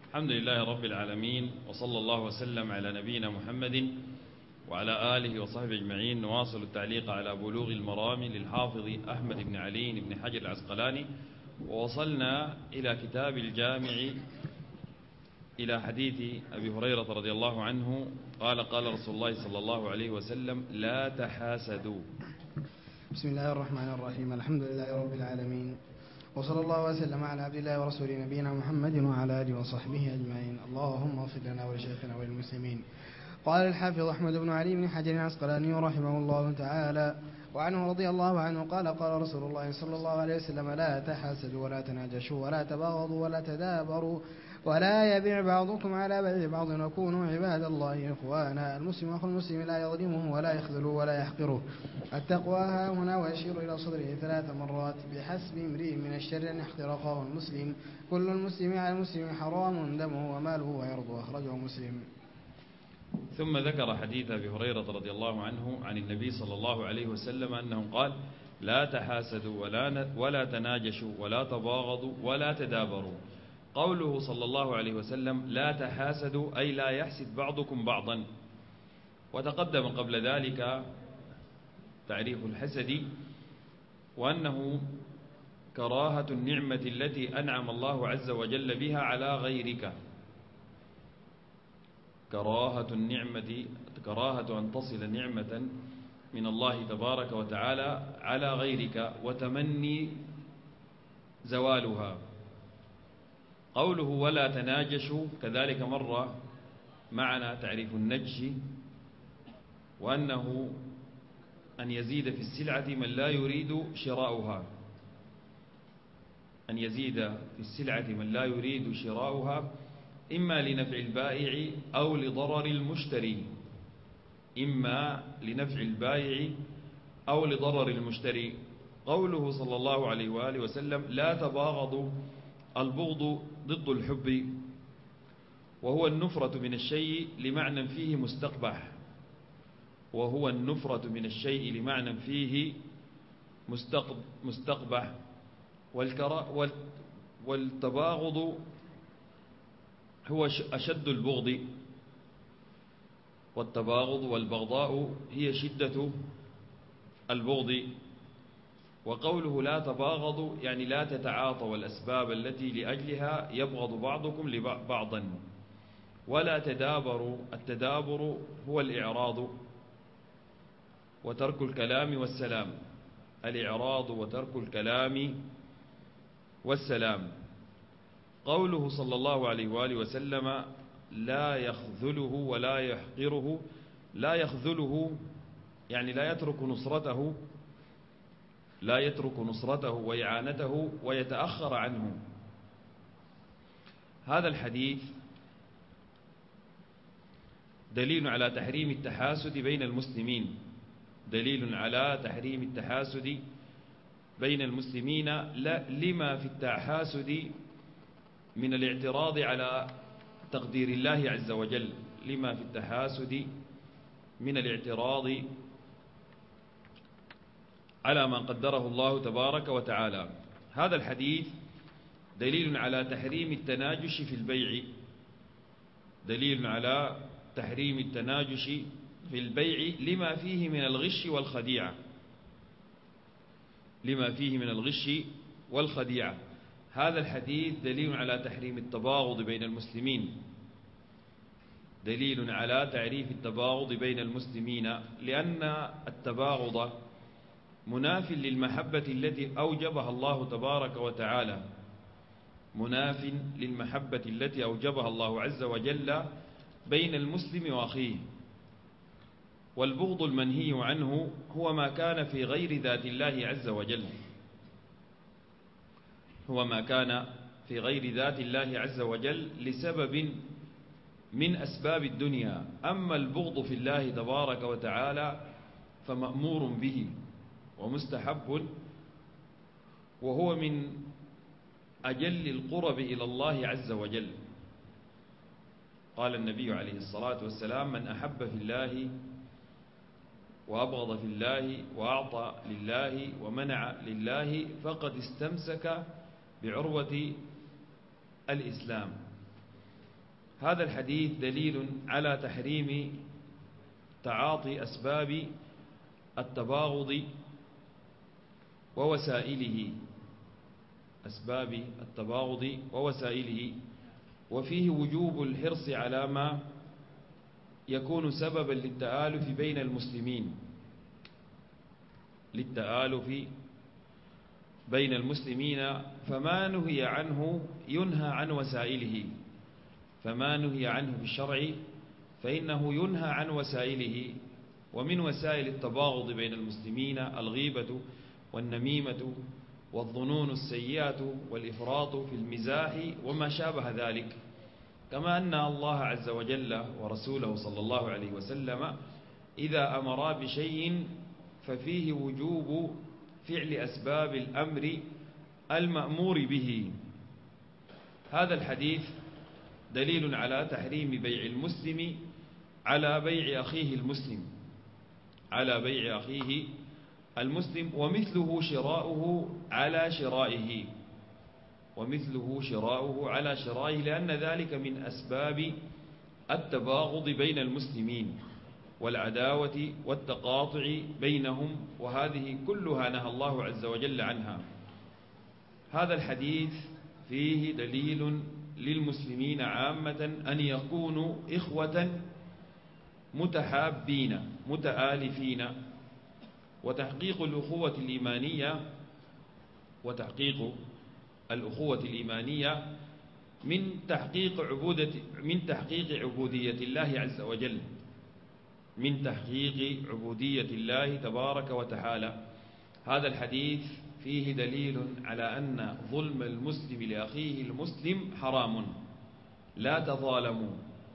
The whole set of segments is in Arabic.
الحمد لله رب العالمين، وصلى الله وسلم على نبينا محمد وعلى آله وصحبه أجمعين. نواصل التعليق على بلوغ المرام للحافظ أحمد بن علي بن حجر العسقلاني، ووصلنا إلى كتاب الجامع إلى حديث أبي هريرة رضي الله عنه قال: قال رسول الله صلى الله عليه وسلم: لا تحاسدوا. بسم الله الرحمن الرحيم. الحمد لله رب العالمين، وصلى الله وسلم على عبد الله ورسوله نبينا محمد وعلى آله وصحبه أجمعين. اللهم اغفر لنا ولشيخنا وللمسلمين. قال الحافظ أحمد بن علي بن حجر العسقلاني رحمه الله تعالى وعنه رضي الله عنه قال: قال رسول الله صلى الله عليه وسلم: لا تحاسدوا ولا تناجشوا ولا تباغضوا ولا تدابروا ولا يبيع بعضكم على بيع بعض وكونوا عباد الله إخوانا. المسلم أخو المسلم لا يظلمه ولا يخذله ولا يحقره. التقوى ها هنا، ويشير إلى صدره 3 مرات: بحسب امرئ من الشر أن يحقر أخاه المسلم، كل المسلم على المسلم حرام دمه وماله ويرضى. أخرجه مسلم. ثم ذكر حديث أبي هريرة رضي الله عنه عن النبي صلى الله عليه وسلم أنه قال: لا تحاسدوا ولا تناجشوا ولا تباغضوا ولا تدابروا. قوله صلى الله عليه وسلم لا تحاسدوا أي لا يحسد بعضكم بعضا. وتقدم قبل ذلك تعريف الحسد، وأنه كراهة النعمة التي أنعم الله عز وجل بها على غيرك. كراهة أن تصل نعمة من الله تبارك وتعالى على غيرك وتمني زوالها. قوله ولا تناجشوا كذلك مر معنا تعريف النجش، وأنه أن يزيد في السلعة من لا يريد شراؤها، أن يزيد في السلعة من لا يريد شراؤها إما لنفع البائع أو لضرر المشتري، إما لنفع البائع أو لضرر المشتري. قوله صلى الله عليه وآله وسلم لا تباغضوا، البغض ضد الحب، وهو النفرة من الشيء لمعنى فيه مستقبح، وهو النفرة من الشيء لمعنى فيه مستقبح. والتباغض هو أشد البغض، والتباغض والبغضاء هي شدة البغض. وقوله لا تباغضوا يعني لا تتعاطوا الأسباب التي لأجلها يبغض بعضكم لبعضا. ولا تدابروا، التدابر هو الإعراض وترك الكلام والسلام، الإعراض وترك الكلام والسلام. قوله صلى الله عليه وآله وسلم لا يخذله ولا يحقره، لا يخذله يعني لا يترك نصرته وإعانته ويتأخر عنه. هذا الحديث دليل على تحريم التحاسد بين المسلمين، دليل على تحريم التحاسد بين المسلمين لما في التحاسد من الاعتراض على تقدير الله عز وجل، لما في التحاسد من الاعتراض على ما قدره الله تبارك وتعالى. هذا الحديث دليل على تحريم التناجش في البيع، دليل على تحريم التناجش في البيع لما فيه من الغش والخديعة، لما فيه من الغش والخديعة. هذا الحديث دليل على تحريم التباغض بين المسلمين، دليل على تعريف التباغض بين المسلمين، لأن التباغض مناف للمحبة التي أوجبها الله تبارك وتعالى، مناف للمحبة التي أوجبها الله عز وجل بين المسلم وأخيه. والبغض المنهي عنه هو ما كان في غير ذات الله عز وجل، هو ما كان في غير ذات الله عز وجل لسبب من أسباب الدنيا. أما البغض في الله تبارك وتعالى فمأمور به ومستحب، وهو من أجل القرب إلى الله عز وجل. قال النبي عليه الصلاة والسلام من أحب في الله وأبغض في الله وأعطى لله ومنع لله فقد استمسك بعروة الإسلام. هذا الحديث دليل على تحريم تعاطي أسباب التباغض ووسائله، أسباب التباغض ووسائله، وفيه وجوب الحرص على ما يكون سببا للتآلف بين المسلمين، فما نهي عنه ينهى عن وسائله، فما نهي عنه في الشرع فإنه ينهى عن وسائله. ومن وسائل التباغض بين المسلمين الغيبة والنميمة والظنون السيئة والإفراط في المزاح وما شابه ذلك، كما أن الله عز وجل ورسوله صلى الله عليه وسلم إذا أمرا بشيء ففيه وجوب فعل أسباب الأمر المأمور به. هذا الحديث دليل على تحريم بيع المسلم على بيع أخيه المسلم، على بيع أخيه المسلم، ومثله شراؤه على شرائه، ومثله شراؤه على شرائه، لأن ذلك من أسباب التباغض بين المسلمين والعداوة والتقاطع بينهم، وهذه كلها نهى الله عز وجل عنها. هذا الحديث فيه دليل للمسلمين عامة أن يكونوا إخوة متحابين متآلفين، وتحقيق الأخوة الإيمانية من تحقيق عبودية الله عز وجل، من تحقيق عبودية الله تبارك وتعالى. هذا الحديث فيه دليل على أن ظلم المسلم لأخيه المسلم حرام، لا تظالموا،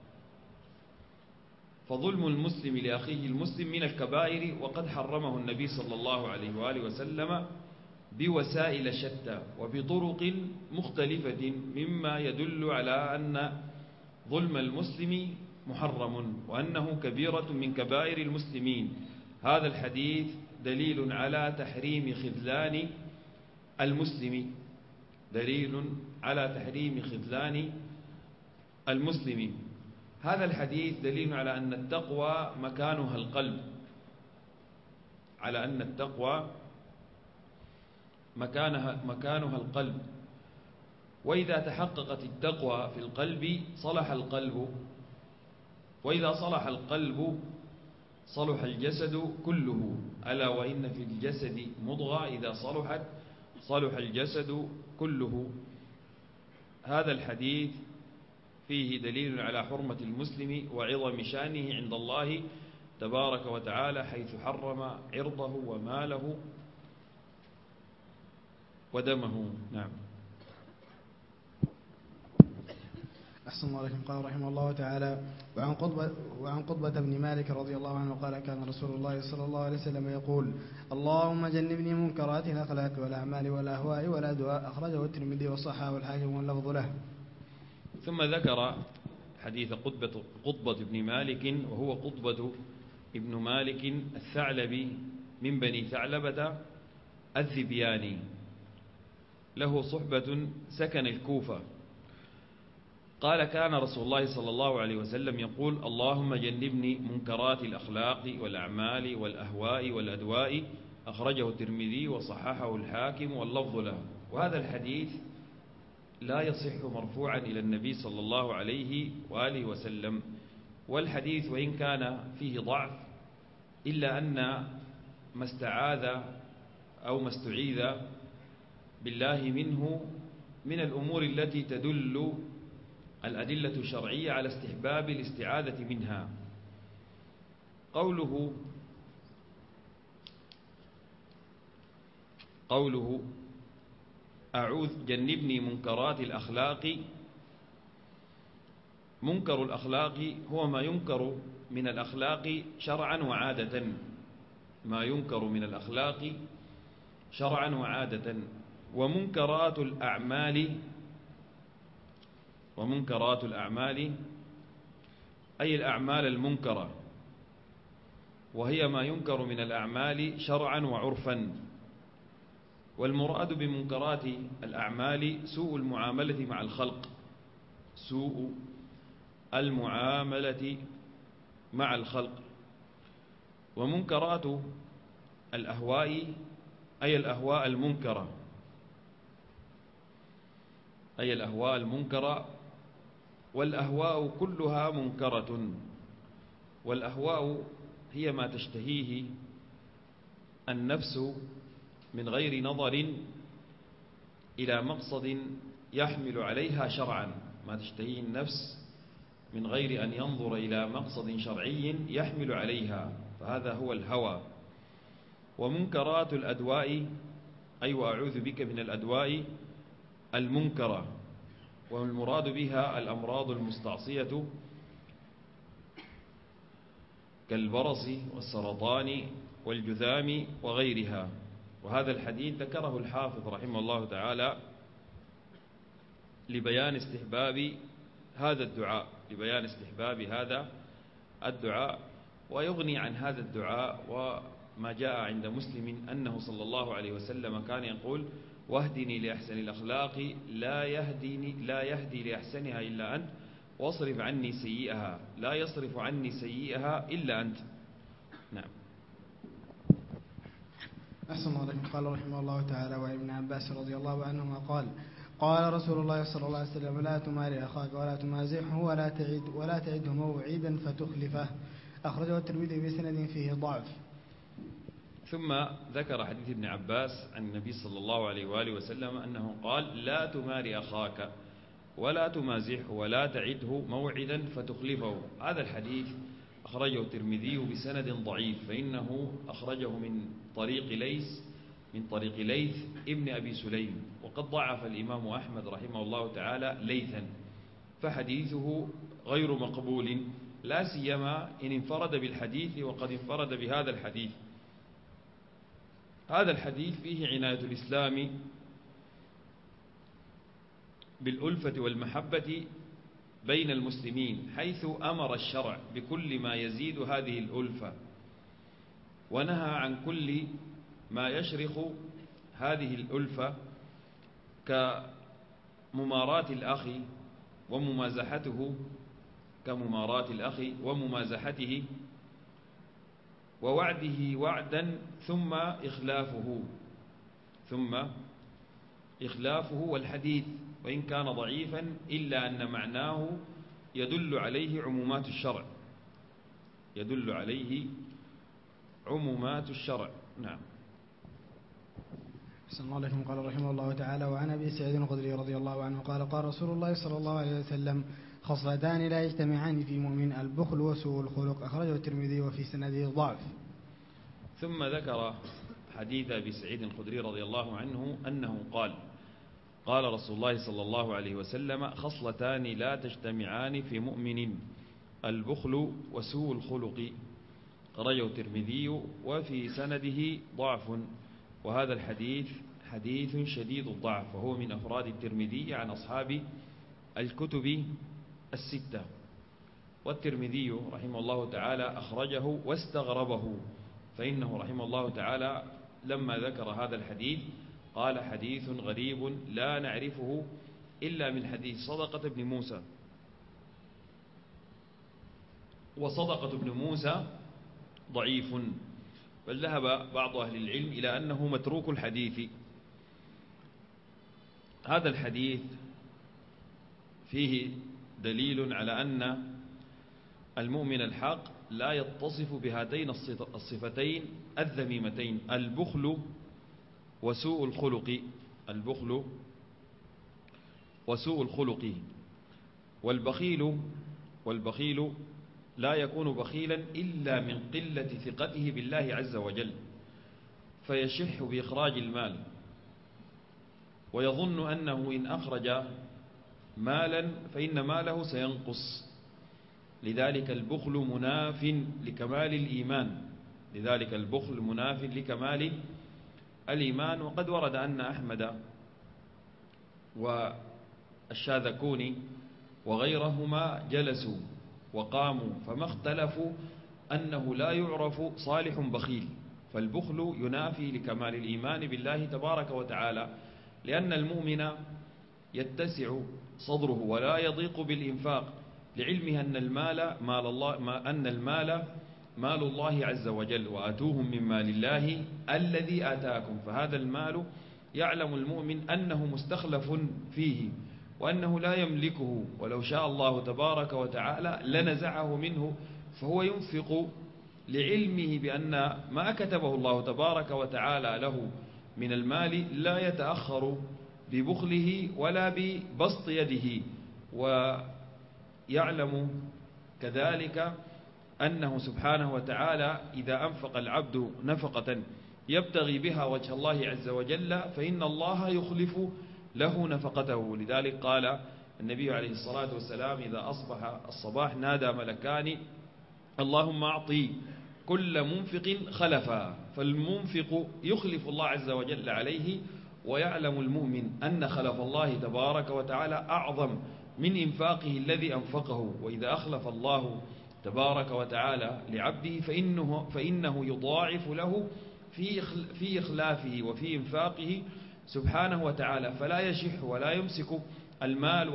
فظلم المسلم لأخيه المسلم من الكبائر، وقد حرمه النبي صلى الله عليه وآله وسلم بوسائل شتى وبطرق مختلفة، مما يدل على أن ظلم المسلم محرم وأنه كبيرة من كبائر المسلمين. هذا الحديث دليل على تحريم خذلان المسلم، دليل على تحريم خذلان المسلم. هذا الحديث دليل على أن التقوى مكانها القلب، على أن التقوى مكانها القلب، وإذا تحققت التقوى في القلب صلح القلب، وإذا صلح القلب صلح الجسد كله، ألا وإن في الجسد مضغة إذا صلحت صلح الجسد كله. هذا الحديث فيه دليل على حرمة المسلم وعظم شأنه عند الله تبارك وتعالى، حيث حرم عرضه وماله ودمه. نعم. أحسن الله عليكم. قال رحمه الله تعالى: وعن قطبة بن مالك رضي الله عنه قال: كان رسول الله صلى الله عليه وسلم يقول: اللهم جنبني منكرات الأخلاق والأعمال والأهواء والأدواء. أخرجه الترمذي وصححه والحاكم واللفظ له. ثم ذكر حديث قطبة بن مالك، وهو قطبة ابن مالك الثعلبي من بني ثعلبة الذبياني، له صحبة سكن الكوفة. قال: كان رسول الله صلى الله عليه وسلم يقول: اللهم جنبني منكرات الأخلاق والأعمال والأهواء والأدواء. أخرجه الترمذي وصححه الحاكم واللفظ له. وهذا الحديث لا يصح مرفوعا إلى النبي صلى الله عليه وآله وسلم، والحديث وإن كان فيه ضعف إلا أن ما استعاذ أو ما استعيذ بالله منه من الأمور التي تدل الأدلة الشرعية على استحباب الاستعاذة منها. قوله أعوذ جنبني منكرات الأخلاق. منكر الأخلاق هو ما ينكر من الأخلاق شرعا وعادة، ما ينكر من الأخلاق شرعا وعادة. ومنكرات الأعمال أي الأعمال المنكرة، وهي ما ينكر من الأعمال شرعا وعرفا. والمراد بمنكرات الأعمال سوء المعاملة مع الخلق، سوء المعاملة مع الخلق. ومنكرات الأهواء أي الأهواء المنكرة، أي الأهواء المنكرة. والأهواء كلها منكرة، والأهواء هي ما تشتهيه النفس من غير نظر إلى مقصد يحمل عليها شرعا، ما تشتهيه النفس من غير أن ينظر إلى مقصد شرعي يحمل عليها، فهذا هو الهوى. ومنكرات الأدواء أي وأعوذ بك من الأدواء المنكرة، والمراد بها الأمراض المستعصية كالبرص والسرطان والجذام وغيرها. وهذا الحديث ذكره الحافظ رحمه الله تعالى لبيان استحباب هذا الدعاء، لبيان استحباب هذا الدعاء. ويغني عن هذا الدعاء وما جاء عند مسلم أنه صلى الله عليه وسلم كان يقول: واهدني لأحسن الأخلاق لا يهدي لأحسنها إلا أنت، واصرف عني سيئها لا يصرف عني سيئها إلا أنت. نعم. أحسن الله عليكم. قال رحمه الله تعالى: وعن ابن عباس رضي الله عنهما قال: قال رسول الله صلى الله عليه وسلم: لا تماري أخاك ولا تمازحه ولا تعده موعدا فتخلفه. أخرجه الترمذي بسند فيه ضعف. ثم ذكر حديث ابن عباس عن النبي صلى الله عليه وآله وسلم أنه قال: لا تماري أخاك ولا تمازحه ولا تعده موعدا فتخلفه. هذا الحديث أخرجه الترمذي بسند ضعيف، فإنه أخرجه من طريق ليث ابن أبي سليم، وقد ضعف الإمام أحمد رحمه الله تعالى ليثا، فحديثه غير مقبول، لا سيما إن انفرد بالحديث وقد انفرد بهذا الحديث. هذا الحديث فيه عناية الإسلام بالألفة والمحبة بين المسلمين، حيث أمر الشرع بكل ما يزيد هذه الألفة، ونهى عن كل ما يشرخ هذه الألفة كمماراة الأخ وممازحته ووعده وعدا ثم إخلافه. والحديث وإن كان ضعيفا إلا أن معناه يدل عليه عمومات الشرع. نعم. أحسن الله عليكم. قال رحمه الله تعالى: وعن أبي سعيد الخدري رضي الله عنه قال: قال رسول الله صلى الله عليه وسلم: خصلتان لا يجتمعان في مؤمن: البخل وسوء الخلق. أخرجه الترمذي وفي سنده ضعف. ثم ذكر حديث أبي سعيد الخدري رضي الله عنه أنه قال: قال رسول الله صلى الله عليه وسلم: خصلتان لا تجتمعان في مؤمن: البخل وسوء الخلق. أخرجه الترمذي وفي سنده ضعف، وهذا الحديث حديث شديد الضعف، وهو من أفراد الترمذي عن أصحاب الكتب الستة. والترمذي رحمه الله تعالى أخرجه واستغربه، فإنه رحمه الله تعالى لما ذكر هذا الحديث قال: حديث غريب لا نعرفه إلا من حديث صدقة بن موسى. وصدقة بن موسى ضعيف، بل ذهب بعض أهل العلم إلى أنه متروك الحديث. هذا الحديث فيه دليل على أن المؤمن الحق لا يتصف بهاتين الصفتين الذميمتين: البخل وسوء الخلق. والبخيل لا يكون بخيلا إلا من قلة ثقته بالله عز وجل، فيشح بإخراج المال، ويظن أنه إن أخرج مالا فإن ماله سينقص. لذلك البخل مناف لكمال الإيمان. وقد ورد أن أحمد والشاذكوني وغيرهما جلسوا وقاموا فما اختلفوا أنه لا يعرف صالح بخيل، فالبخل ينافي لكمال الإيمان بالله تبارك وتعالى، لأن المؤمن يتسع صدره ولا يضيق بالإنفاق، لعلمه أن المال مال الله عز وجل، وآتوهم من مال الله الذي آتاكم. فهذا المال يعلم المؤمن أنه مستخلف فيه وأنه لا يملكه، ولو شاء الله تبارك وتعالى لنزعه منه، فهو ينفق لعلمه بأن ما كتبه الله تبارك وتعالى له من المال لا يتأخر ببخله ولا ببسط يده. ويعلم كذلك أنه سبحانه وتعالى إذا أنفق العبد نفقة يبتغي بها وجه الله عز وجل فإن الله يخلف له نفقته. لذلك قال النبي عليه الصلاة والسلام إذا أصبح الصباح نادى ملكان اللهم أعطي كل منفق خلفا، فالمنفق يخلف الله عز وجل عليه، ويعلم المؤمن أن خلف الله تبارك وتعالى أعظم من إنفاقه الذي أنفقه. وإذا أخلف الله تبارك وتعالى لعبده فإنه يضاعف له في إخلافه وفي إنفاقه سبحانه وتعالى، فلا يشح ولا يمسك المال،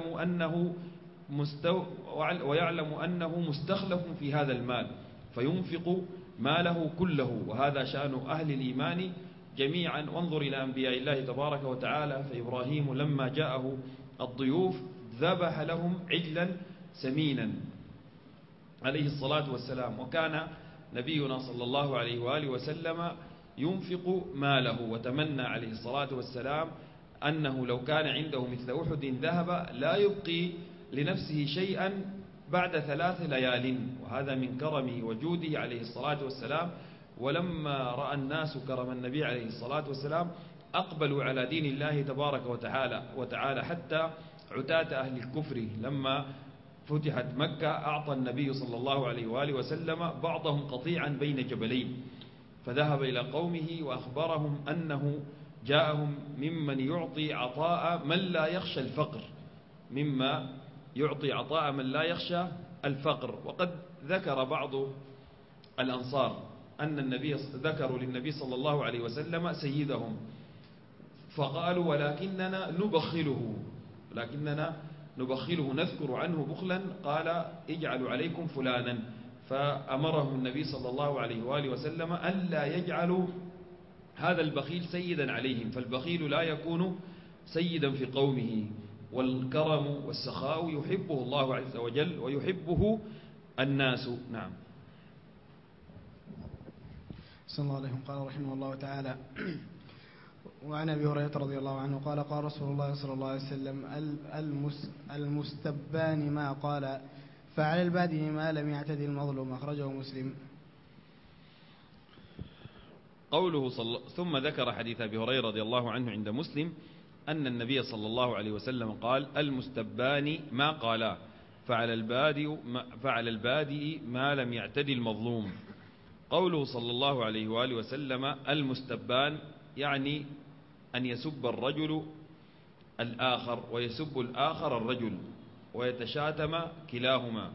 ويعلم أنه مستخلف في هذا المال فينفق ماله كله. وهذا شأن أهل الإيمان جميعا. وانظر إلى أنبياء الله تبارك وتعالى، فإبراهيم لما جاءه الضيوف ذبح لهم عجلا سمينا عليه الصلاة والسلام. وكان نبينا صلى الله عليه وآله وسلم ينفق ماله، وتمنى عليه الصلاة والسلام أنه لو كان عنده مثل أحد ذهب لا يبقي لنفسه شيئا بعد 3 ليال، وهذا من كرمه وجوده عليه الصلاة والسلام. ولما رأى الناس كرم النبي عليه الصلاة والسلام أقبلوا على دين الله تبارك وتعالى حتى عتاة أهل الكفر. لما فتحت مكة أعطى النبي صلى الله عليه وآله وسلم بعضهم قطيعا بين جبلين، فذهب إلى قومه وأخبرهم أنه جاءهم ممن يعطي عطاء من لا يخشى الفقر، مما يعطي عطاء من لا يخشى الفقر. وقد ذكر بعض الأنصار أن النبي ذكروا للنبي صلى الله عليه وسلم سيدهم فقالوا ولكننا نبخله نذكر عنه بخلا، قال اجعلوا عليكم فلانا. فأمرهم النبي صلى الله عليه وآله وسلم ألا يجعلوا هذا البخيل سيدا عليهم، فالبخيل لا يكون سيدا في قومه. والكرم والسخاء يحبه الله عز وجل ويحبه الناس. نعم. صلى الله عليه قال رحمه الله تعالى: وعن أبي هريرة رضي الله عنه قال قال رسول الله صلى الله عليه وسلم: المستبان ما قال فعلى البادي ما لم يعتدي المظلوم. أخرجه مسلم. قوله ثم ذكر حديث أبي هريرة رضي الله عنه عند مسلم أن النبي صلى الله عليه وسلم قال: المستبان ما قال فعلى البادي ما لم يعتدي المظلوم. قوله صلى الله عليه وآله وسلم المستبان يعني أن يسب الرجل الآخر ويسب الآخر الرجل ويتشاتم كلاهما،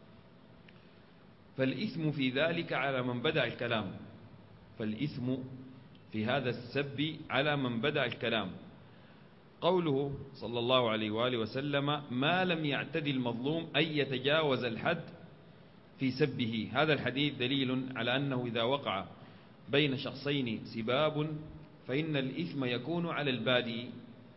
فالإثم في ذلك على من بدأ الكلام، فالإثم في هذا السب على من بدأ الكلام. قوله صلى الله عليه وآله وسلم ما لم يعتدي المظلوم أي يتجاوز الحد في سبه. هذا الحديث دليل على أنه إذا وقع بين شخصين سباب فإن الإثم يكون على البادي،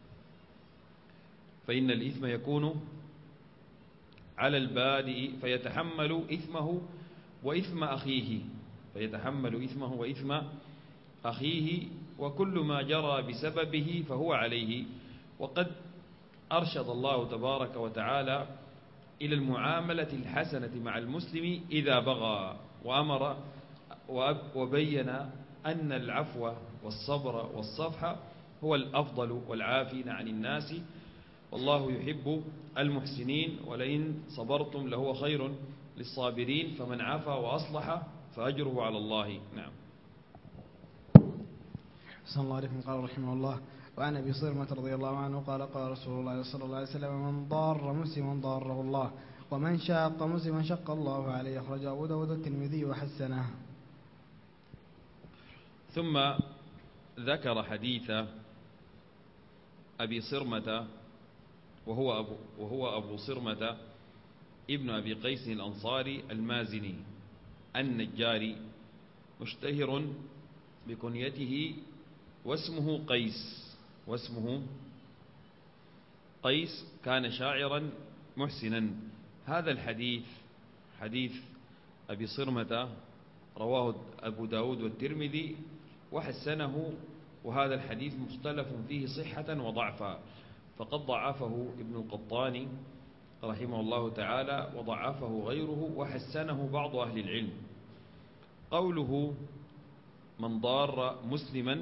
فيتحمل إثمه وإثم أخيه، وكل ما جرى بسببه فهو عليه. وقد أرشد الله تبارك وتعالى إلى المعاملة الحسنة مع المسلم إذا بغى، وأمر وبين أن العفو والصبر والصفح هو الأفضل والعافين عن الناس، والله يحب المحسنين، ولئن صبرتم لهو خير للصابرين، فمن عفا وأصلح فأجره على الله. نعم. صلى الله عليه وسلم قال رحمه الله: وعن أبي صرمة رضي الله عنه قال قال رسول الله صلى الله عليه وسلم: من ضار مسلما ضاره الله، ومن شاق مسلما شق الله عليه. أخرجه أبو داود والترمذي وحسنه. ثم ذكر حديث أبي صرمة وهو أبو صرمة ابن أبي قيس الأنصاري المازني النجاري، مشتهر بكنيته واسمه قيس، كان شاعرا محسنا. هذا الحديث حديث أبي صرمة رواه أبو داود والترمذي وحسنه، وهذا الحديث مختلف فيه صحة وضعفا، فقد ضعفه ابن القطان رحمه الله تعالى وضعفه غيره وحسنه بعض أهل العلم. قوله من ضار مسلما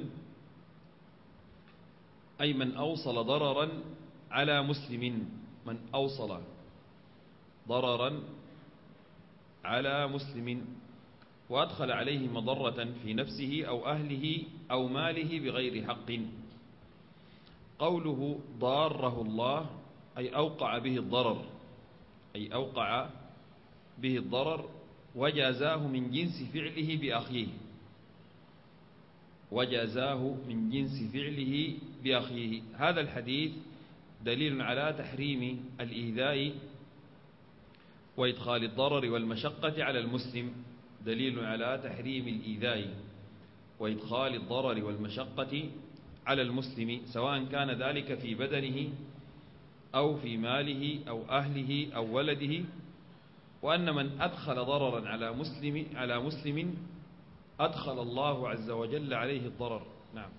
أي من أوصل ضررا على مسلم، من أوصل ضررا على مسلم وأدخل عليه مضرة في نفسه أو أهله أو ماله بغير حق. قوله ضاره الله أي أوقع به الضرر وجازاه من جنس فعله بأخيه. هذا الحديث دليل على تحريم الإيذاء وإدخال الضرر والمشقة على المسلم، دليل على تحريم الإيذاء وإدخال الضرر والمشقة على المسلم، سواء كان ذلك في بدنه أو في ماله أو أهله أو ولده، وأن من أدخل ضررا على مسلم أدخل الله عز وجل عليه الضرر. نعم.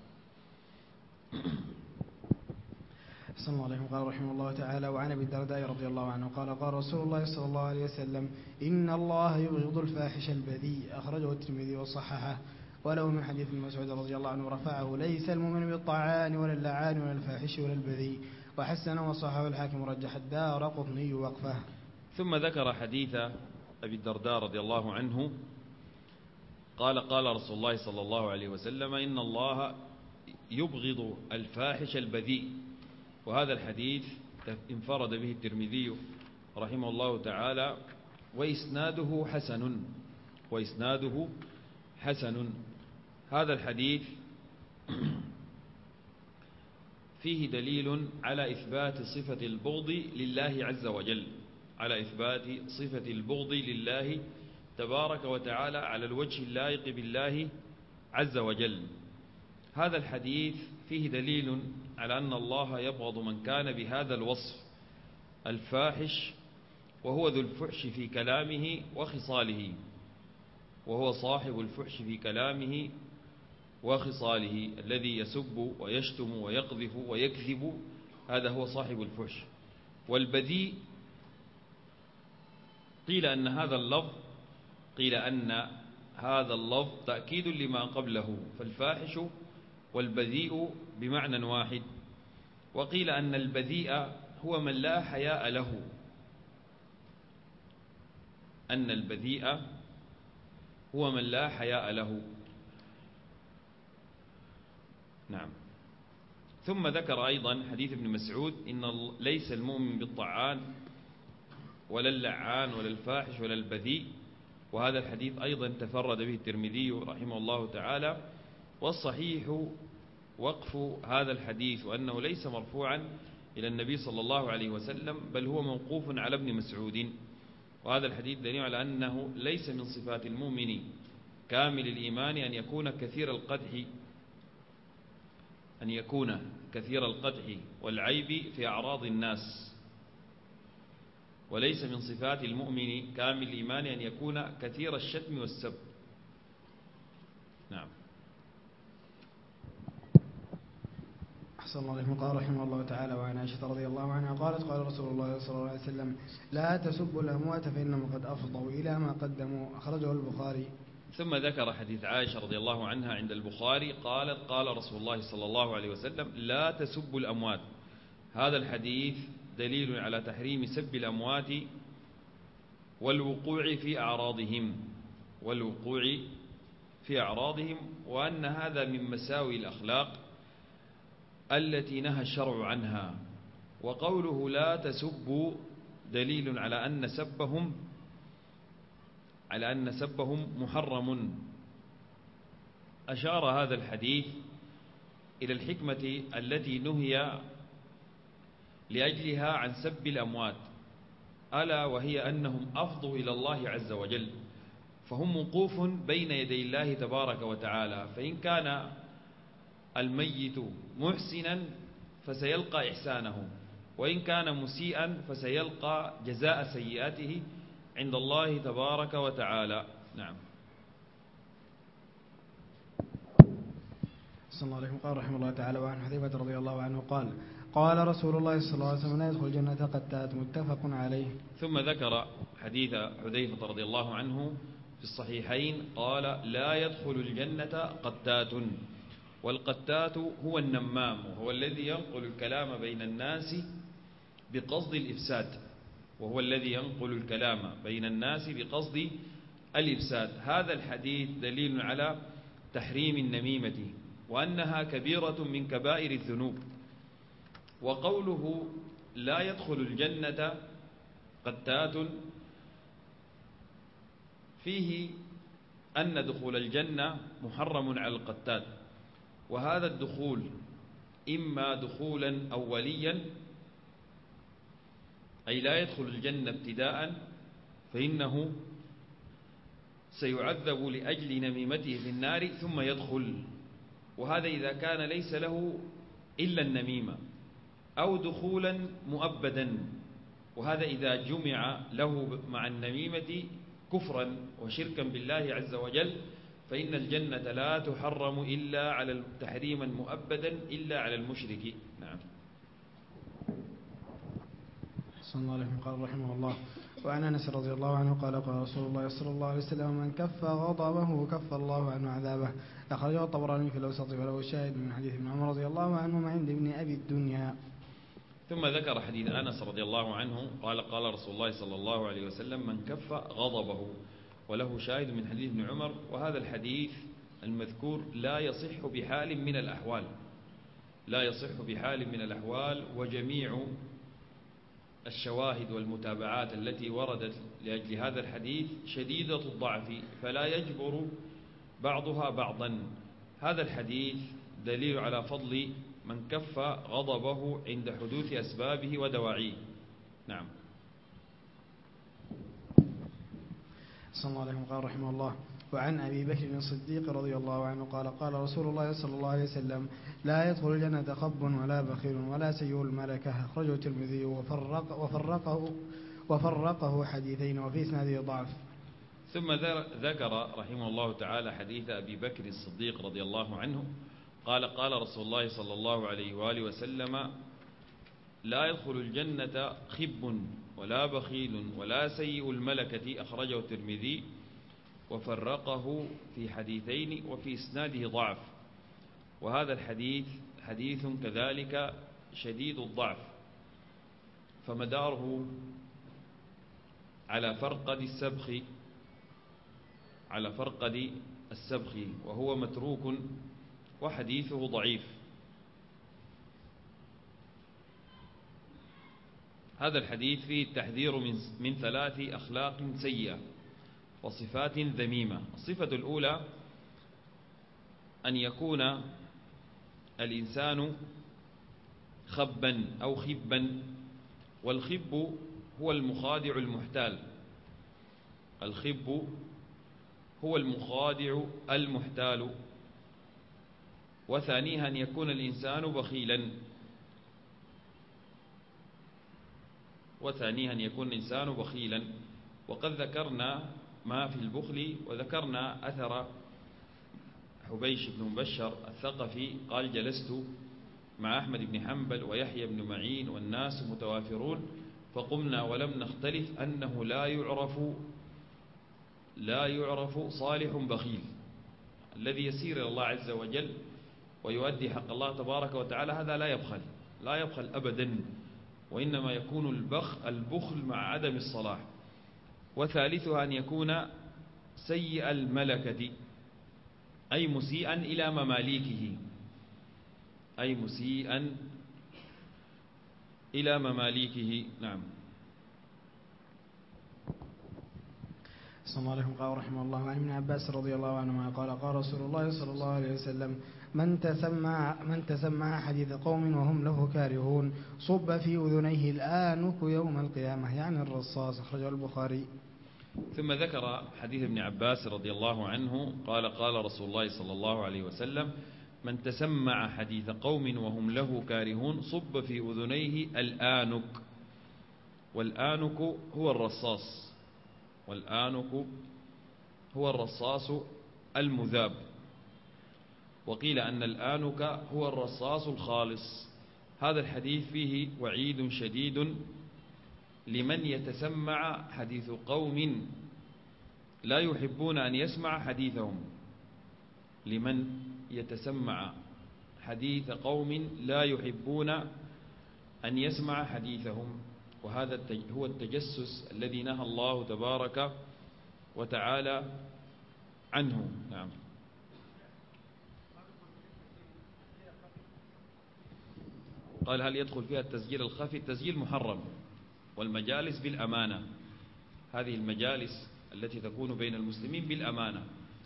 صلى الله عليه وسلم. قال رحمه الله تعالى: وعن أبي الدرداء رضي الله عنه قال: قال رسول الله صلى الله عليه وسلم: إن الله يبغض الفاحش البذيء. أخرجه الترمذي وصححه، وله من حديث ابن مسعود رضي الله عنه رفعه: ليس المؤمن بالطعان ولا اللعان ولا الفاحش ولا البذيء. وحسنه وصححه الحاكم ورجح الدارقطني وقفه. ثم ذكر حديث أبي الدرداء رضي الله عنه قال: قال رسول الله صلى الله عليه وسلم: إن الله يبغض الفاحش البذيء. وهذا الحديث انفرد به الترمذي رحمه الله تعالى، وإسناده حسن. هذا الحديث فيه دليل على إثبات صفة البغض لله عز وجل، على إثبات صفة البغض لله تبارك وتعالى على الوجه اللائق بالله عز وجل. هذا الحديث فيه دليل على أن الله يبغض من كان بهذا الوصف الفاحش، وهو ذو الفحش في كلامه وخصاله، وهو صاحب الفحش في كلامه وخصاله، الذي يسب ويشتم ويقذف ويكذب، هذا هو صاحب الفحش. والبذيء قيل أن هذا اللفظ تأكيد لما قبله، فالفاحش والبذيء بمعنى واحد. وقيل أن البذيء هو من لا حياء له، أن البذيء هو من لا حياء له. نعم. ثم ذكر أيضا حديث ابن مسعود: إن ليس المؤمن بالطعان ولا اللعان ولا الفاحش ولا البذيء. وهذا الحديث أيضا تفرد به الترمذي رحمه الله تعالى. والصحيح وقف هذا الحديث، وأنه ليس مرفوعا إلى النبي صلى الله عليه وسلم، بل هو موقوف على ابن مسعود. وهذا الحديث دليل على أنه ليس من صفات المؤمن كامل الإيمان أن يكون كثير القدح والعيب في أعراض الناس، وليس من صفات المؤمن كامل الإيمان أن يكون كثير الشتم والسب. نعم. أحسن الله عليكم. قال رحمه الله تعالى: وعن عائشة رضي الله عنها قالت: قال رسول الله صلى الله عليه وسلم: لا تسبوا الأموات فإنهم قد أفضوا إلى ما قدموا. أخرجه البخاري. ثم ذكر حديث عائشة رضي الله عنها عند البخاري قالت: قال رسول الله صلى الله عليه وسلم: لا تسبوا الأموات. هذا الحديث دليل على تحريم سب الأموات والوقوع في أعراضهم، وأن هذا من مساوي الأخلاق التي نهى الشرع عنها. وقوله لا تسبوا دليل على أن سبهم محرم. أشار هذا الحديث إلى الحكمة التي نهي لأجلها عن سب الأموات، ألا وهي أنهم أفضوا إلى الله عز وجل، فهم وقوف بين يدي الله تبارك وتعالى، فإن كان الميت محسنا فسيلقى إحسانه، وإن كان مسيئا فسيلقى جزاء سيئاته عند الله تبارك وتعالى. نعم. صلى الله عليه وسلم. قال رحمه الله تعالى: وعن حذيفة رضي الله عنه قال: قال رسول الله صلى الله عليه وسلم: لا يدخل الجنة قتات. متفق عليه. ثم ذكر حديث حذيفة رضي الله عنه في الصحيحين قال: لا يدخل الجنة قتات. والقتات هو النمام، وهو الذي ينقل الكلام بين الناس بقصد الإفساد، هذا الحديث دليل على تحريم النميمة، وأنها كبيرة من كبائر الذنوب. وقوله لا يدخل الجنة قتات فيه أن دخول الجنة محرم على القتات، وهذا الدخول إما دخولا أوليا، أي لا يدخل الجنة ابتداء فإنه سيعذب لأجل نميمته في النار ثم يدخل، وهذا إذا كان ليس له إلا النميمة، أو دخولا مؤبدا، وهذا إذا جمع له مع النميمة كفرا وشركا بالله عز وجل، فإن الجنة لا تحرم إلا على تحريما مؤبدا إلا على المشرك. نعم. صلى الله عليه وسلم. قال رحمه الله: وعن أنس رضي الله عنه قال: قال رسول الله صلى الله عليه وسلم: من كف غضبه كف الله عنه عذابه. أخرجه الطبراني في الأوسط، وله شاهد من حديث ابن عمر رضي الله عنهما عند ابن أبي الدنيا. ثم ذكر حديث أنس رضي الله عنه قال: قال رسول الله صلى الله عليه وسلم: من كف غضبه، وله شاهد من حديث ابن عمر. وهذا الحديث المذكور لا يصح بحال من الأحوال، وجميع الشواهد والمتابعات التي وردت لأجل هذا الحديث شديدة الضعف، فلا يجبر بعضها بعضا. هذا الحديث دليل على فضل من كف غضبه عند حدوث أسبابه ودواعيه. نعم. صلى الله عليه وسلم. قال رحمه الله: وعن أبي بكر الصديق رضي الله عنه قال: قال رسول الله صلى الله عليه وسلم: لا يدخل الجنة خب ولا بخيل ولا سيء الملكة. أخرجه الترمذي وفرقه حديثين، وفي إسناده ضعف. ثم ذكر رحمه الله تعالى حديث أبي بكر الصديق رضي الله عنه قال: قال رسول الله صلى الله عليه وآله وسلم: لا يدخل الجنة خب ولا بخيل ولا سيء الملكة. أخرجه الترمذي وفرقه في حديثين، وفي إسناده ضعف. وهذا الحديث حديث كذلك شديد الضعف، فمداره على فرقد السبخ، وهو متروك وحديثه ضعيف. هذا الحديث فيه التحذير من 3 أخلاق سيئة وصفات ذميمة. الصفة الأولى أن يكون الإنسان خبا أو خبا، والخب هو المخادع المحتال. وثانيها أن يكون الإنسان بخيلا. وقد ذكرنا ما في البخل، وذكرنا أثر حبيش بن مبشر الثقفي قال: جلست مع أحمد بن حنبل ويحيى بن معين والناس متوافرون، فقمنا ولم نختلف أنه لا يعرف صالح بخيل. الذي يسير إلى الله عز وجل ويؤدي حق الله تبارك وتعالى هذا لا يبخل أبدا، وإنما يكون البخل مع عدم الصلاح. وثالثها أن يكون سيء الملكة، أي مسيئا إلى مماليكه. نعم. صلى الله عليه وسلم. قال رحمه الله: عن ابن عباس رضي الله عنهما قال: قال رسول الله صلى الله عليه وسلم: من تسمع حديث قوم وهم له كارهون صب في أذنيه الآنك يوم القيامة، يعني الرصاص. أخرجه البخاري. ثم ذكر حديث ابن عباس رضي الله عنه قال قال رسول الله صلى الله عليه وسلم: من تسمع حديث قوم وهم له كارهون صب في أذنيه الآنك. والآنك هو الرصاص، والآنك هو الرصاص المذاب. وقيل أن الآنك هو الرصاص الخالص. هذا الحديث فيه وعيد شديد لمن يتسمع حديث قوم لا يحبون أن يسمع حديثهم، لمن يتسمع حديث قوم لا يحبون أن يسمع حديثهم. وهذا هو التجسس الذي نهى الله تبارك وتعالى عنه. نعم. قال: هل يدخل فيها التسجيل الخفي؟ التسجيل محرم، والمجالس بالأمانة. هذه المجالس التي تكون بين المسلمين بالأمانة،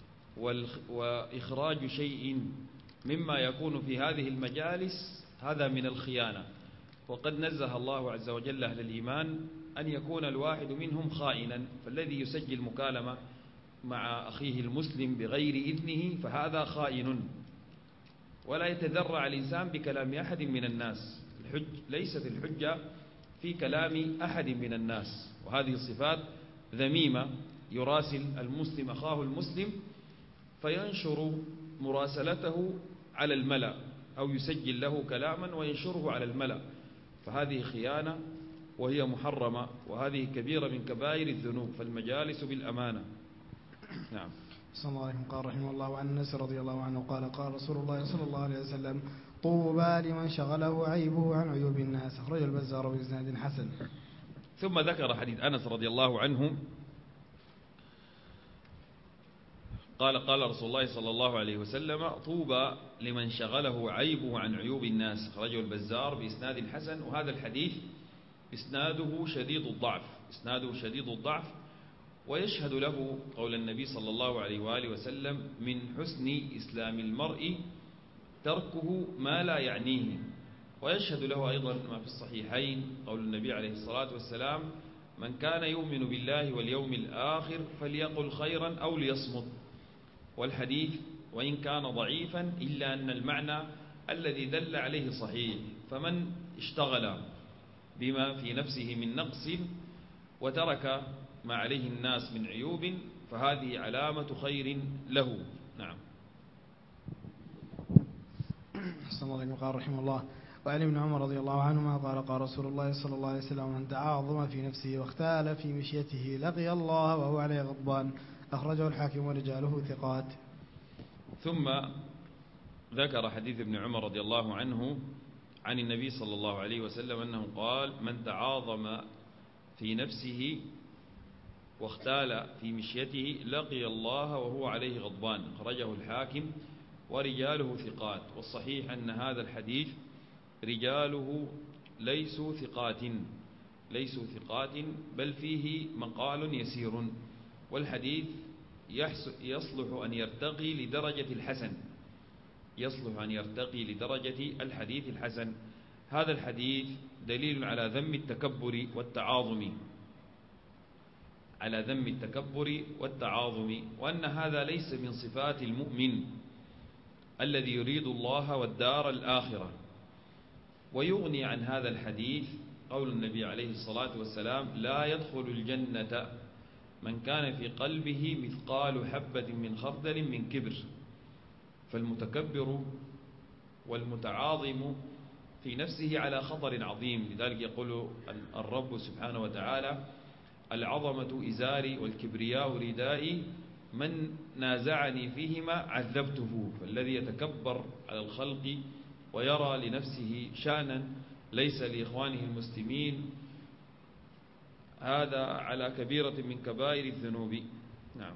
وإخراج شيء مما يكون في هذه المجالس هذا من الخيانة. وقد نزه الله عز وجل أهل الإيمان أن يكون الواحد منهم خائنا. فالذي يسجل مكالمة مع أخيه المسلم بغير إذنه فهذا خائن. ولا يتذرع الإنسان بكلام أحد من الناس. ليست الحجة في كلام أحد من الناس، وهذه صفات ذميمة. يراسل المسلم أخاه المسلم فينشر مراسلته على الملأ، أو يسجل له كلاما وينشره على الملأ، فهذه خيانة وهي محرمة، وهذه كبيرة من كبائر الذنوب. فالمجالس بالأمانة. نعم. صلى الله عليه وسلم. قال رحمه الله: عن أنس رضي الله عنه قال: قال رسول الله صلى الله عليه وسلم: طوبى لمن شغله عيبه عن عيوب الناس. أخرج البزار بإسناد حسن. ثم ذكر حديث أنس رضي الله عنه قال: قال رسول الله صلى الله عليه وسلم: طوبى لمن شغله عيبه عن عيوب الناس. أخرجه البزار بإسناد حسن. وهذا الحديث إسناده شديد الضعف، ويشهد له قول النبي صلى الله عليه وآله وسلم: من حسن إسلام المرء تركه ما لا يعنيه. ويشهد له أيضا ما في الصحيحين قول النبي عليه الصلاة والسلام: من كان يؤمن بالله واليوم الآخر فليقل خيرا أو ليصمت. والحديث وإن كان ضعيفا إلا أن المعنى الذي دل عليه صحيح. فمن اشتغل بما في نفسه من نقص وترك ما عليه الناس من عيوب فهذه علامة خير له. نعم. صلى الله عليه وسلم. قال رحمه الله: وعن ابن عمر رضي الله عنهما قال: قال رسول الله صلى الله عليه وسلم: من تعاظم في نفسه واختال في مشيته لقي الله وهو عليه غضبان. أخرجه الحاكم ورجاله ثقات. ثم ذكر حديث ابن عمر رضي الله عنه عن النبي صلى الله عليه وسلم أنه قال: من تعاظم في نفسه واختال في مشيته لقي الله وهو عليه غضبان. أخرجه الحاكم ورجاله ثقات. والصحيح أن هذا الحديث رجاله ليسوا ثقات بل فيه مقال يسير. والحديث يصلح أن يرتقي لدرجة الحديث الحسن. هذا الحديث دليل على ذم التكبر والتعاظم، وأن هذا ليس من صفات المؤمن الذي يريد الله والدار الآخرة. ويغني عن هذا الحديث قول النبي عليه الصلاة والسلام: لا يدخل الجنة من كان في قلبه مثقال حبة من خردل من كبر. فالمتكبر والمتعاظم في نفسه على خطر عظيم. لذلك يقول الرب سبحانه وتعالى: العظمة إزاري والكبرياء ردائي، من نازعني فيهما عذبته. فالذي يتكبر على الخلق ويرى لنفسه شأنا ليس لإخوانه المسلمين هذا على كبيرة من كبائر الذنوب. نعم.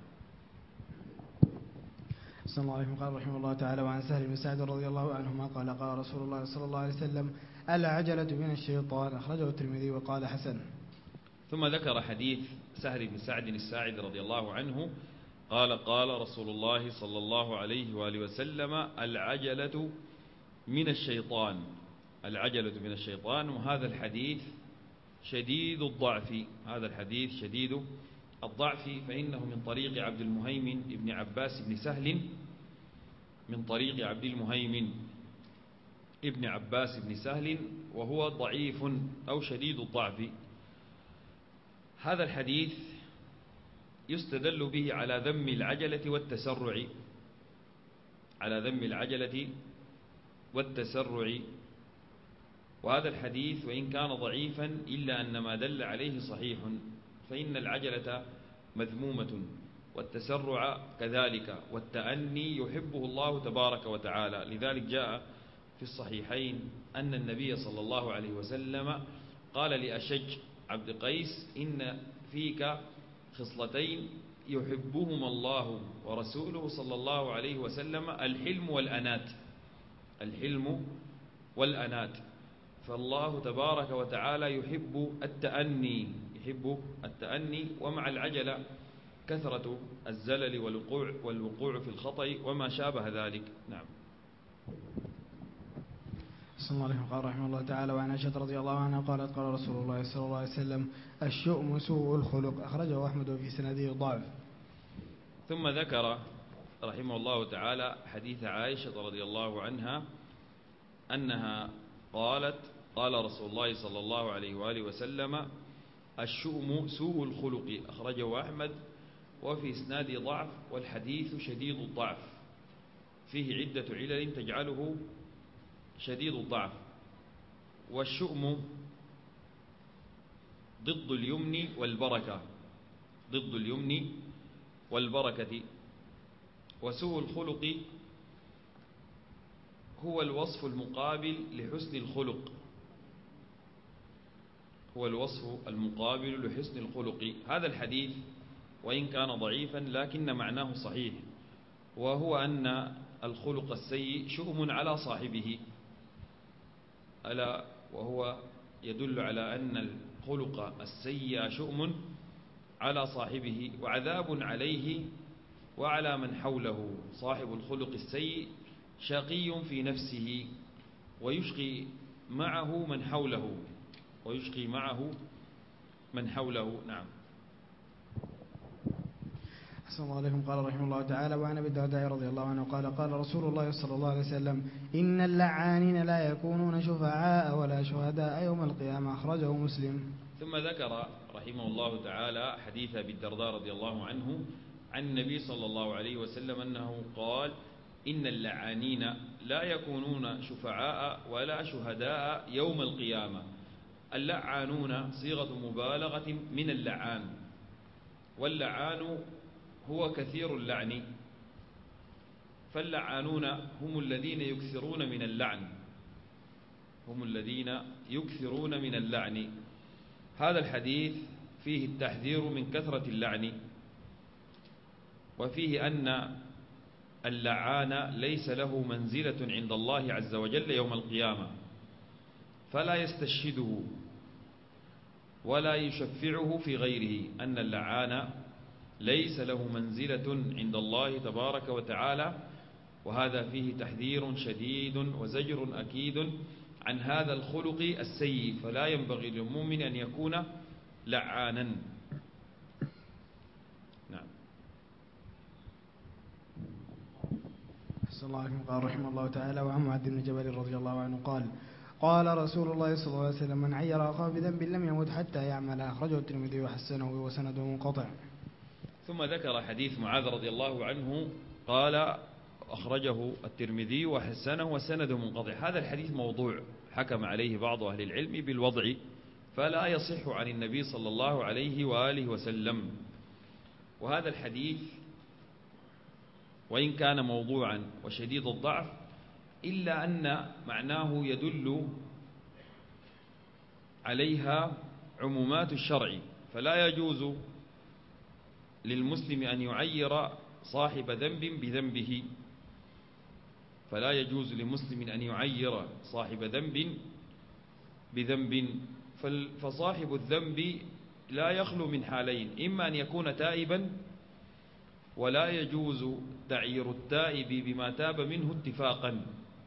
صلى الله عليه وسلم. قال رحمه الله تعالى: وعن سهل بن سعد رضي الله عنهما قال: قال رسول الله صلى الله عليه وسلم: العجلة من الشيطان. أخرجه الترمذي وقال حسن. ثم ذكر حديث سهل بن سعد الساعدي رضي الله عنه قال قال رسول الله صلى الله عليه وآله وسلم العجلة من الشيطان، العجلة من الشيطان. وهذا الحديث شديد الضعف، هذا الحديث شديد الضعف، فإنه من طريق عبد المهيمن ابن عباس بن سهل، من طريق عبد المهيمن ابن عباس بن سهل، وهو ضعيف أو شديد الضعف. هذا الحديث يستدل به على ذم العجلة والتسرع، على ذم العجلة والتسرع. وهذا الحديث وإن كان ضعيفا إلا أن ما دل عليه صحيح، فإن العجلة مذمومة والتسرع كذلك، والتأني يحبه الله تبارك وتعالى. لذلك جاء في الصحيحين أن النبي صلى الله عليه وسلم قال لأشج عبد قيس إن فيك خصلتين يحبهما الله ورسوله صلى الله عليه وسلم، الحلم والأنات، الحلم والأنات. فالله تبارك وتعالى يحب التأني، يحب التأني، ومع العجلة كثرة الزلل والوقوع في الخطأ وما شابه ذلك. نعم. صلى الله عليه وسلم. قال رحمه الله تعالى: وعن عائشة رضي الله عنها قالت: قال رسول الله صلى الله عليه وسلم: الشؤم سوء الخلق، أخرجه أحمد وفي سنده ضعف. ثم ذكر رحمه الله تعالى حديث عائشة رضي الله عنها أنها قالت: قال رسول الله صلى الله عليه وآله وسلم: الشؤم سوء الخلق، أخرجه أحمد وفي إسناده ضعف، والحديث شديد الضعف، فيه عدة علل تجعله شديد الضعف. والشؤم ضد اليمن والبركة، ضد اليمن والبركة. وسوء الخلق هو الوصف المقابل لحسن الخلق، هو الوصف المقابل لحسن الخلق. هذا الحديث وإن كان ضعيفا لكن معناه صحيح، وهو أن الخلق السيء شؤم على صاحبه، ألا وهو يدل على أن الخلق السيء شؤم على صاحبه وعذاب عليه وعلى من حوله. صاحب الخلق السيء شقي في نفسه ويشقي معه من حوله، ويشقي معه من حوله. نعم. أحسن الله عليكم. قال رحمه الله تعالى: وعن أبي الدرداء رضي الله عنه قال: قال رسول الله صلى الله عليه وسلم: إن اللعانين لا يكونون شفعاء ولا شهداء يوم القيامة، أخرجه مسلم. ثم ذكر رحمه الله تعالى حديث أبي الدرداء رضي الله عنه عن النبي صلى الله عليه وسلم أنه قال: إن اللعانين لا يكونون شفعاء ولا شهداء يوم القيامة. اللعانون صيغة مبالغة من اللعان، واللعان هو كثير اللعن، فاللعانون هم الذين يكثرون من اللعن، هم الذين يكثرون من اللعن. هذا الحديث فيه التحذير من كثرة اللعن، وفيه أن اللعان ليس له منزلة عند الله عز وجل يوم القيامة، فلا يستشهده ولا يشفعه في غيره. أن اللعان ليس له منزلة عند الله تبارك وتعالى، وهذا فيه تحذير شديد وزجر أكيد عن هذا الخلق السيء، فلا ينبغي للمؤمن أن يكون لعانا. نعم. أحسن الله عليكم. قال رحمه الله تعالى: وعن معاذ بن جبل رضي الله عنه قال: قال رسول الله صلى الله عليه وسلم: من عير أخاه بذنب لم يمت حتى يعمل، أخرجه الترمذي وحسنه وسنده منقطع. ثم ذكر حديث معاذ رضي الله عنه قال: أخرجه الترمذي وحسنه وسنده منقطع. هذا الحديث موضوع حكم عليه بعض أهل العلم بالوضع، فلا يصح عن النبي صلى الله عليه وآله وسلم. وهذا الحديث وإن كان موضوعا وشديد الضعف إلا أن معناه يدل عليها عمومات الشرع، فلا يجوز للمسلم أن يعير صاحب ذنب بذنبه، فلا يجوز لمسلم أن يعير صاحب ذنب بذنب. فصاحب الذنب لا يخلو من حالين: إما أن يكون تائبا ولا يجوز تعيير التائب بما تاب منه اتفاقا،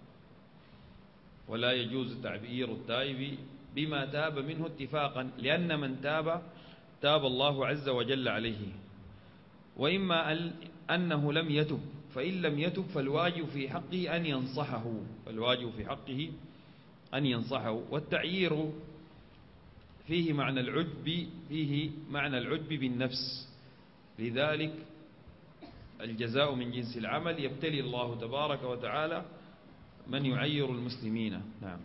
ولا يجوز تعبير التائب بما تاب منه اتفاقا، لأن من تاب تاب الله عز وجل عليه. وإما أنه لم يتب، فإن لم يتب فالواجب في حقه أن ينصحه، فالواجب في حقه أن ينصحه. والتعيير فيه معنى العجب بالنفس، لذلك الجزاء من جنس العمل، يبتلي الله تبارك وتعالى من يعير المسلمين. نعم.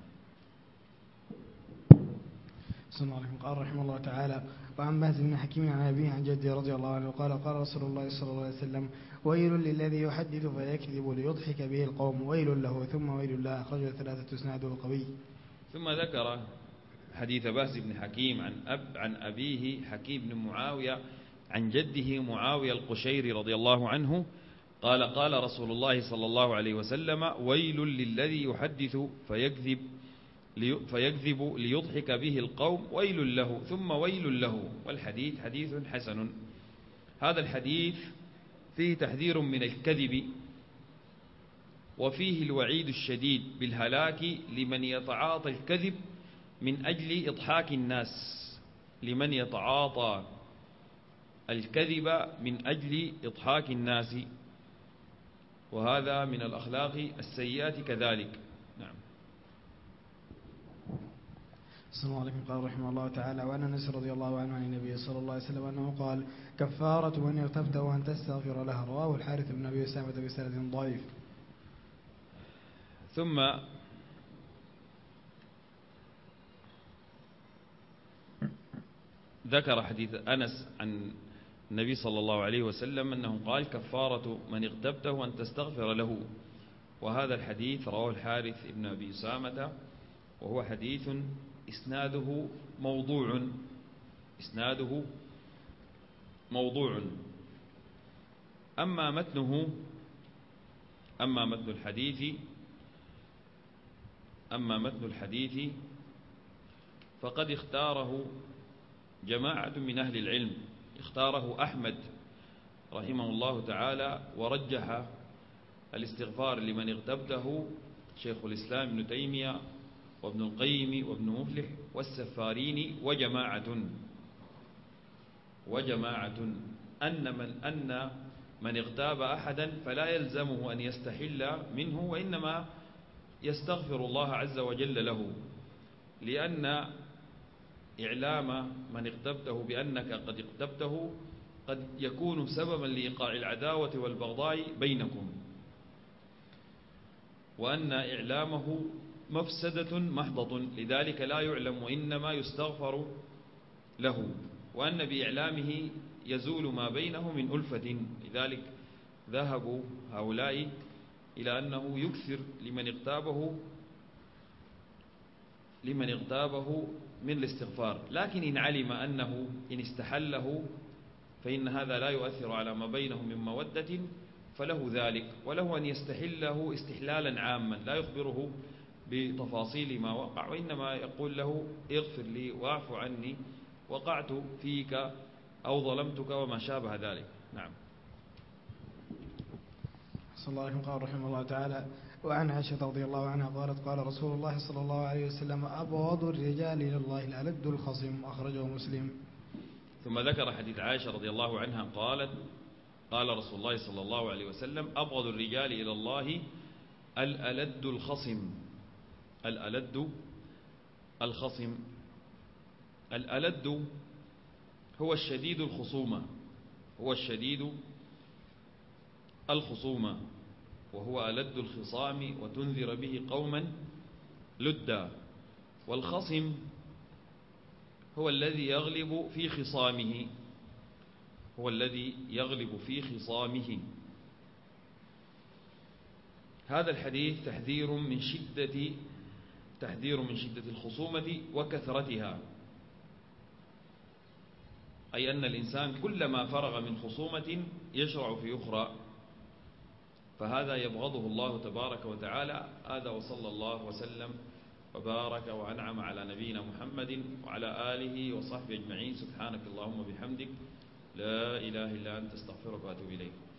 بسم الله الرحمن الرحيم. قال رحمه الله تعالى: وعن بهز بن حكيم عن أبيه عن جده رضي الله عنه قال: قال رسول الله صلى الله عليه وسلم: ويل للذي يحدث فيكذب ليضحك به القوم، ويل له ثم ويل له. أخرجه ثلاثة إسناده قوي. ثم ذكر حديث بهز بن حكيم عن أبيه حكيم بن معاوية عن جده معاوية القشيري رضي الله عنه قال: قال رسول الله صلى الله عليه وسلم: ويل للذي يحدث فيكذب ليضحك به القوم، ويل له ثم ويل له. والحديث حديث حسن. هذا الحديث فيه تحذير من الكذب، وفيه الوعيد الشديد بالهلاك لمن يتعاطى الكذب من أجل إضحاك الناس، لمن يتعاطى الكذب من أجل إضحاك الناس، وهذا من الأخلاق السيئة كذلك. نعم. صلى الله عليه وسلم. قال رحمه الله تعالى: وعن أنس رضي الله عنه عن النبي صلى الله عليه وسلم أنه قال: كفارة من اغتبته أن تستغفر له. رواه الحارث بن أبي أسامة بسند ضعيف. ثم ذكر حديث أنس عن النبي صلى الله عليه وسلم أنه قال: كفارة من اغتبته أن تستغفر له. وهذا الحديث رواه الحارث بن أبي أسامة، وهو حديث إسناده موضوع. أما متن الحديث فقد اختاره جماعة من أهل العلم، اختاره أحمد رحمه الله تعالى، ورجح الاستغفار لمن اغتبته شيخ الإسلام ابن تيمية وابن القيم وابن مفلح والسفاريني وجماعة أن من اغتاب أحدا فلا يلزمه أن يستحل منه، وإنما يستغفر الله عز وجل له، لأن إعلام من اغتبته بأنك قد اغتبته قد يكون سببا لإيقاع العداوة والبغضاء بينكم، وأن إعلامه مفسدة محضة، لذلك لا يعلم وإنما يستغفر له، وأن بإعلامه يزول ما بينه من ألفة. لذلك ذهبوا هؤلاء إلى أنه يكثر لمن اغتابه من الاستغفار، لكن إن علم أنه إن استحله فإن هذا لا يؤثر على ما بينه من مودة فله ذلك، وله أن يستحله استحلالا عاما لا يخبره بتفاصيل ما وقع، وإنما يقول له: اغفر لي واعف عني، وقعت فيك أو ظلمتك وما شابه ذلك. نعم. صلى الله عليه وسلم. قال رحمه الله تعالى: وعن عائشة رضي الله عنها قالت: قال رسول الله صلى الله عليه وسلم: أبغض الرجال إلى الله الألد الخصم. أخرجه مسلم. ثم ذكر حديث عائشة رضي الله عنها قالت: قال رسول الله صلى الله عليه وسلم: أبغض الرجال إلى الله الألد الخصم. الألد الخصم. الألد هو الشديد الخصومة، وهو ألد الخصام وتنذر به قوما لدا. والخصم هو الذي يغلب في خصامه. هذا الحديث تحذير من شدة الخصومة وكثرتها، أي أن الإنسان كلما فرغ من خصومة يشرع في أخرى، فهذا يبغضه الله تبارك وتعالى. هذا وصلى الله وسلم وبارك وأنعم على نبينا محمد وعلى آله وصحبه أجمعين. سبحانك اللهم وبحمدك، لا إله إلا أنت، استغفرك وأتوب إليك.